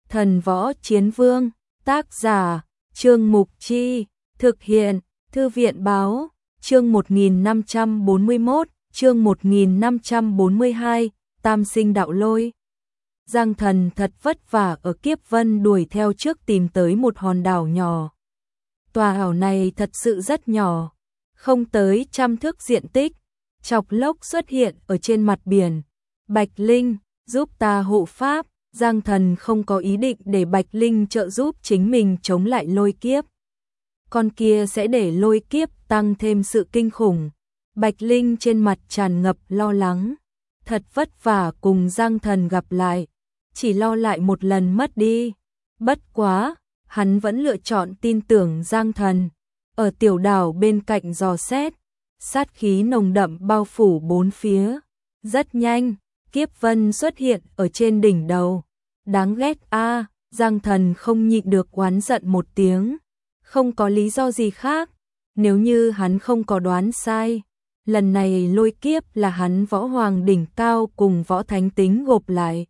Thần Võ Chiến Vương, tác giả, Trương Mục Chi, thực hiện, Thư viện Báo, chương 1541, chương 1542, Tam sinh đạo lôi. Giang Thần thật vất vả ở Kiếp Vân đuổi theo trước tìm tới một hòn đảo nhỏ. Tòa đảo này thật sự rất nhỏ, không tới 100 thước diện tích, chọc lốc xuất hiện ở trên mặt biển. Bạch Linh, giúp ta hộ pháp. Giang Thần không có ý định để Bạch Linh trợ giúp chính mình chống lại lôi kiếp. Con kia sẽ để lôi kiếp tăng thêm sự kinh khủng. Bạch Linh trên mặt tràn ngập lo lắng. Thật vất vả cùng Giang Thần gặp lại, chỉ lo lại một lần mất đi. Bất quá, hắn vẫn lựa chọn tin tưởng Giang Thần. Ở tiểu đảo bên cạnh dò xét, sát khí nồng đậm bao phủ bốn phía. Rất nhanh, Kiếp Vân xuất hiện ở trên đỉnh đầu. Đáng ghét a, Giang Thần không nhịn được oán giận một tiếng. Không có lý do gì khác, nếu như hắn không có đoán sai, lần này lôi kiếp là hắn võ hoàng đỉnh cao cùng võ thánh tính gộp lại.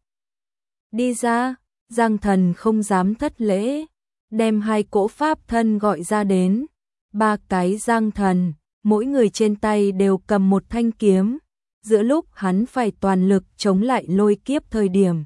Đi ra, Giang Thần không dám thất lễ, đem hai cỗ pháp thân gọi ra đến. Ba cái Giang Thần, mỗi người trên tay đều cầm một thanh kiếm. Giữa lúc hắn phải toàn lực chống lại lôi kiếp thời điểm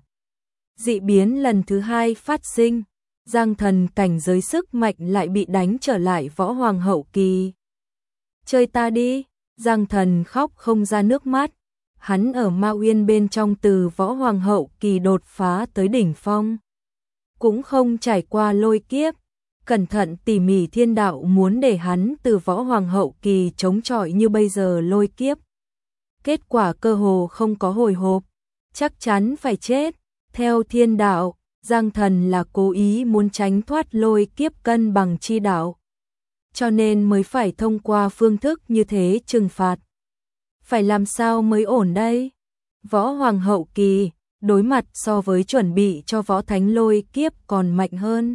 dị biến lần thứ hai phát sinh, Giang Thần cảnh giới sức mạnh lại bị đánh trở lại võ hoàng hậu kỳ. Chơi ta đi, Giang Thần khóc không ra nước mắt. Hắn ở Ma Uyên bên trong từ võ hoàng hậu kỳ đột phá tới đỉnh phong, cũng không trải qua lôi kiếp. Cẩn thận tỉ mỉ thiên đạo muốn để hắn từ võ hoàng hậu kỳ chống chọi như bây giờ lôi kiếp. Kết quả cơ hồ không có hồi hộp, chắc chắn phải chết. Theo thiên đạo, Giang Thần là cố ý muốn tránh thoát lôi kiếp cân bằng chi đạo, cho nên mới phải thông qua phương thức như thế trừng phạt. Phải làm sao mới ổn đây? Võ hoàng hậu kỳ, đối mặt so với chuẩn bị cho võ thánh lôi kiếp còn mạnh hơn.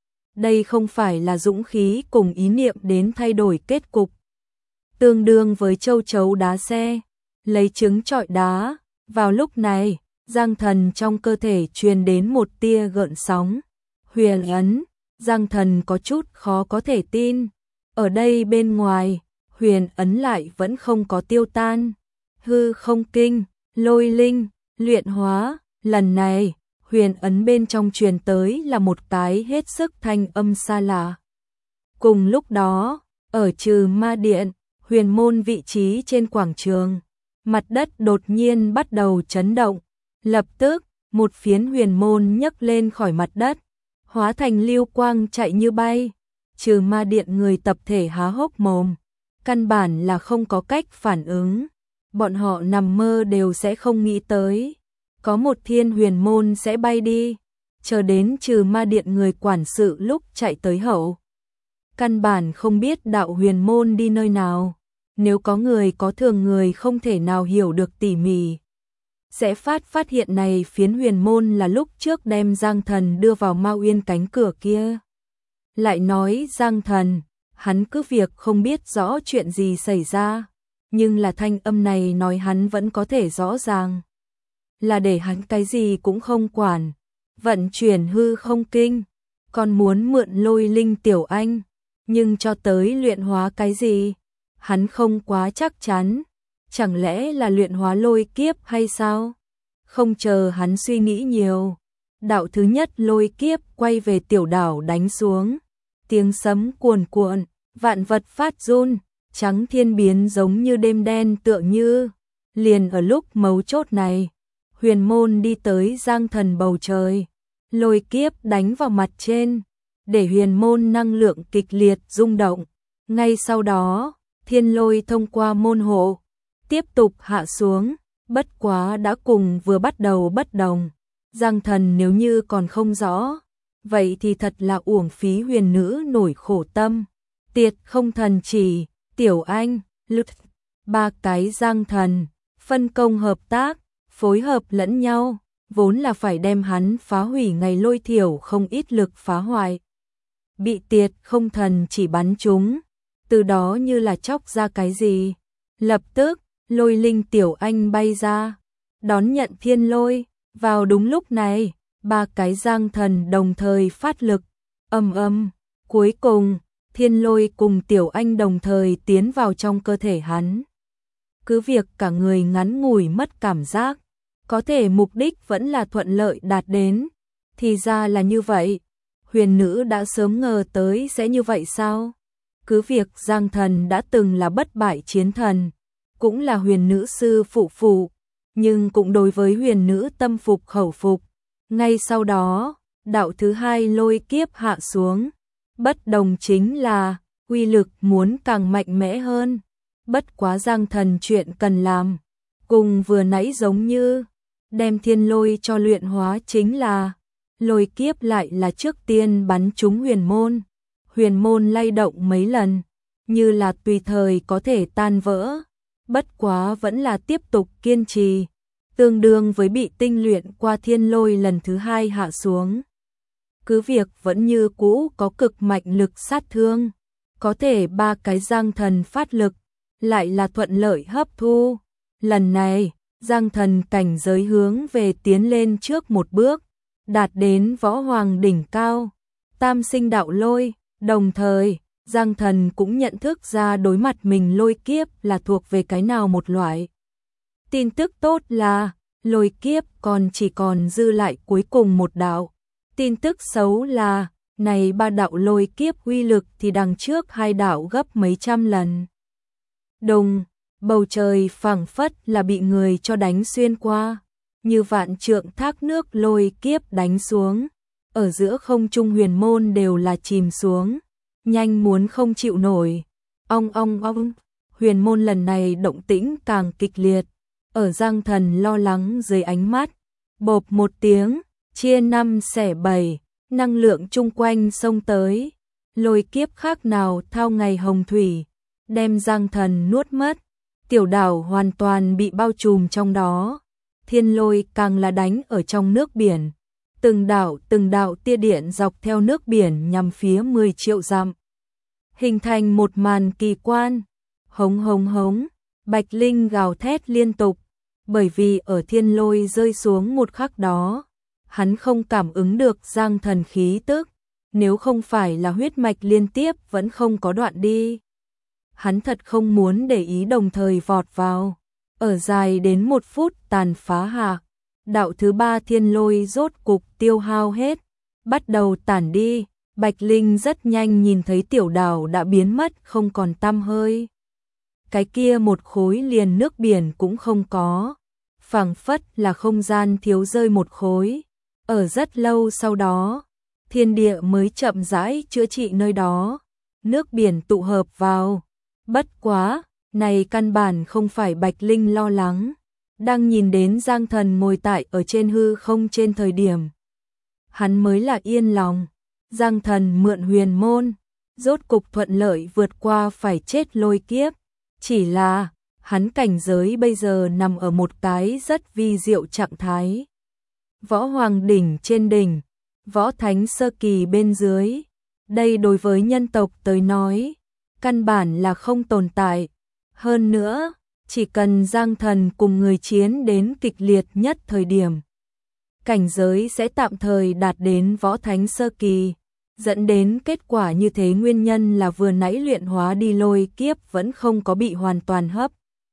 Đây không phải là dũng khí cùng ý niệm đến thay đổi kết cục. Tương đương với châu chấu đá xe, lấy trứng trọi đá. Vào lúc này, Giang Thần trong cơ thể truyền đến một tia gợn sóng. Huyền ấn, Giang Thần có chút khó có thể tin. Ở đây bên ngoài, huyền ấn lại vẫn không có tiêu tan. Hư không kinh, lôi linh, luyện hóa, lần này, huyền ấn bên trong truyền tới là một cái hết sức thanh âm xa lạ. Cùng lúc đó, ở Trừ Ma Điện, huyền môn vị trí trên quảng trường, mặt đất đột nhiên bắt đầu chấn động. Lập tức, một phiến huyền môn nhấc lên khỏi mặt đất, hóa thành lưu quang chạy như bay. Trừ Ma Điện người tập thể há hốc mồm, căn bản là không có cách phản ứng. Bọn họ nằm mơ đều sẽ không nghĩ tới có một thiên huyền môn sẽ bay đi. Chờ đến Trừ Ma Điện người quản sự lúc chạy tới hậu, căn bản không biết đạo huyền môn đi nơi nào. Nếu có người có thường người không thể nào hiểu được tỉ mỉ, sẽ phát hiện này phiến huyền môn là lúc trước đem Giang Thần đưa vào Ma Uyên cánh cửa kia. Lại nói Giang Thần, hắn cứ việc không biết rõ chuyện gì xảy ra, nhưng là thanh âm này nói hắn vẫn có thể rõ ràng. Là để hắn cái gì cũng không quản, vận chuyển hư không kinh, còn muốn mượn lôi linh tiểu anh, nhưng cho tới luyện hóa cái gì, hắn không quá chắc chắn. Chẳng lẽ là luyện hóa lôi kiếp hay sao? Không chờ hắn suy nghĩ nhiều, đạo thứ nhất lôi kiếp quay về tiểu đảo đánh xuống. Tiếng sấm cuồn cuộn, vạn vật phát run, trắng thiên biến giống như đêm đen tựa như. Liền ở lúc mấu chốt này, huyền môn đi tới Giang Thần bầu trời. Lôi kiếp đánh vào mặt trên, để huyền môn năng lượng kịch liệt rung động. Ngay sau đó, thiên lôi thông qua môn hộ tiếp tục hạ xuống, bất quá đã cùng vừa bắt đầu bất đồng. Giang Thần nếu như còn không rõ, vậy thì thật là uổng phí huyền nữ nổi khổ tâm. Tiệt không thần chỉ, tiểu anh, lực, ba cái Giang Thần, phân công hợp tác, phối hợp lẫn nhau, vốn là phải đem hắn phá hủy ngày lôi thiểu không ít lực phá hoại. Bị tiệt không thần chỉ bắn chúng, từ đó như là chóc ra cái gì. Lập tức, lôi linh tiểu anh bay ra, đón nhận thiên lôi. Vào đúng lúc này, ba cái giang thần đồng thời phát lực, cuối cùng, thiên lôi cùng Tiểu Anh đồng thời tiến vào trong cơ thể hắn. Cứ việc cả người ngắn ngủi mất cảm giác, có thể mục đích vẫn là thuận lợi đạt đến, thì ra là như vậy. Huyền nữ đã sớm ngờ tới sẽ như vậy sao? Cứ việc Giang Thần đã từng là bất bại chiến thần, cũng là huyền nữ sư phụ, nhưng cũng đối với huyền nữ tâm phục khẩu phục. Ngay sau đó, đạo thứ hai lôi kiếp hạ xuống. Bất đồng chính là, uy lực muốn càng mạnh mẽ hơn. Bất quá Giang Thần chuyện cần làm, cùng vừa nãy giống như, đem thiên lôi cho luyện hóa chính là, lôi kiếp lại là trước tiên bắn trúng huyền môn lay động mấy lần, như là tùy thời có thể tan vỡ, bất quá vẫn là tiếp tục kiên trì, tương đương với bị tinh luyện qua thiên lôi lần thứ hai hạ xuống. Cứ việc vẫn như cũ có cực mạnh lực sát thương, có thể ba cái Giang Thần phát lực, lại là thuận lợi hấp thu. Lần này, Giang Thần cảnh giới hướng về tiến lên trước một bước, đạt đến võ hoàng đỉnh cao, tam sinh đạo lôi, đồng thời, Giang Thần cũng nhận thức ra đối mặt mình lôi kiếp là thuộc về cái nào một loại. Tin tức tốt là, lôi kiếp chỉ còn dư lại cuối cùng một đạo. Tin tức xấu là, này ba đạo lôi kiếp uy lực thì đằng trước hai đạo gấp mấy trăm lần. Đùng, bầu trời phảng phất là bị người cho đánh xuyên qua, như vạn trượng thác nước lôi kiếp đánh xuống, ở giữa không trung huyền môn đều là chìm xuống, nhanh muốn không chịu nổi. Ong, huyền môn lần này động tĩnh càng kịch liệt, ở Giang Thần lo lắng dưới ánh mắt, bộp một tiếng, chia 5 xẻ 7, năng lượng chung quanh xông tới, lôi kiếp khác nào thao ngày hồng thủy, đem Giang Thần nuốt mất, tiểu đảo hoàn toàn bị bao trùm trong đó, thiên lôi càng là đánh ở trong nước biển, từng đạo tia điện dọc theo nước biển nhằm phía 10 triệu dặm, hình thành một màn kỳ quan, hống, Bạch Linh gào thét liên tục, bởi vì ở thiên lôi rơi xuống một khắc đó, hắn không cảm ứng được Giang Thần khí tức, nếu không phải là huyết mạch liên tiếp vẫn không có đoạn đi. Hắn thật không muốn để ý đồng thời vọt vào, ở dài đến 1 phút tàn phá hạ, đạo thứ 3 thiên lôi rốt cục tiêu hao hết, bắt đầu tản đi, Bạch Linh rất nhanh nhìn thấy tiểu đảo đã biến mất không còn tăm hơi. Cái kia một khối liền nước biển cũng không có, phảng phất là không gian thiếu rơi một khối. Ở rất lâu sau đó, thiên địa mới chậm rãi chữa trị nơi đó, nước biển tụ hợp vào. Bất quá, này căn bản không phải Bạch Linh lo lắng, đang nhìn đến Giang Thần ngồi tại ở trên hư không trên thời điểm. Hắn mới là yên lòng, Giang Thần mượn huyền môn, rốt cục thuận lợi vượt qua phải chết lôi kiếp, chỉ là, hắn cảnh giới bây giờ nằm ở một cái rất vi diệu trạng thái. Võ hoàng đỉnh trên đỉnh, võ thánh sơ kỳ bên dưới, đây đối với nhân tộc tới nói, căn bản là không tồn tại. Hơn nữa, chỉ cần Giang Thần cùng người chiến đến kịch liệt nhất thời điểm, cảnh giới sẽ tạm thời đạt đến võ thánh sơ kỳ, dẫn đến kết quả như thế nguyên nhân là vừa nãy luyện hóa đi lôi kiếp vẫn không có bị hoàn toàn hấp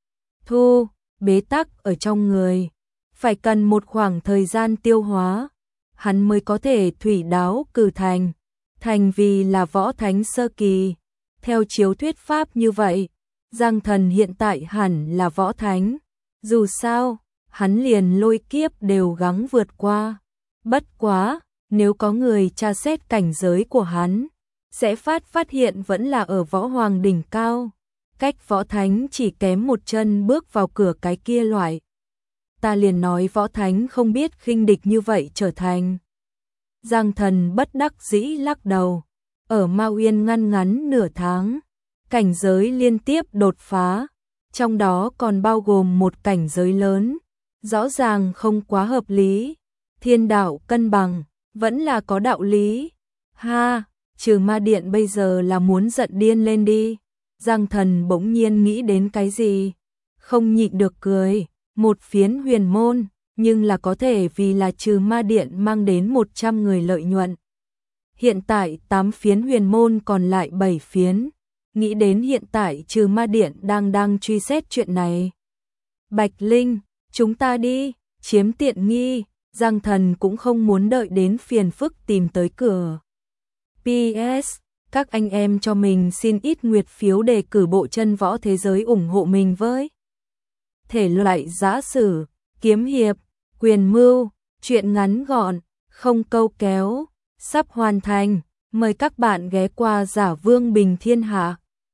thu, bế tắc ở trong người. Phải cần một khoảng thời gian tiêu hóa, hắn mới có thể thủy đáo cử thành vì là võ thánh sơ kỳ. Theo chiếu thuyết pháp như vậy, Giang Thần hiện tại hẳn là võ thánh. Dù sao, hắn liền lôi kiếp đều gắng vượt qua. Bất quá, nếu có người tra xét cảnh giới của hắn, sẽ phát hiện vẫn là ở võ hoàng đỉnh cao. Cách võ thánh chỉ kém một chân bước vào cửa cái kia loại. Ta liền nói võ thánh không biết khinh địch như vậy trở thành. Giang Thần bất đắc dĩ lắc đầu, ở Ma Uyên ngắn nửa tháng, cảnh giới liên tiếp đột phá, trong đó còn bao gồm một cảnh giới lớn, rõ ràng không quá hợp lý, thiên đạo cân bằng, vẫn là có đạo lý. Ha, trừ ma điện bây giờ là muốn giận điên lên đi. Giang Thần bỗng nhiên nghĩ đến cái gì, không nhịn được cười. Một phiến huyền môn, nhưng là có thể vì là trừ ma điện mang đến 100 người lợi nhuận. Hiện tại 8 phiến huyền môn còn lại 7 phiến. Nghĩ đến hiện tại trừ ma điện đang truy xét chuyện này. Bạch Linh, chúng ta đi, chiếm tiện nghi, Giang Thần cũng không muốn đợi đến phiền phức tìm tới cửa. PS, các anh em cho mình xin ít nguyệt phiếu để cử bộ chân võ thế giới ủng hộ mình với. Thể loại giã sử, kiếm hiệp, quyền mưu, truyện ngắn gọn, không câu kéo, sắp hoàn thành. Mời các bạn ghé qua Giả Vương Bình Thiên Hạ.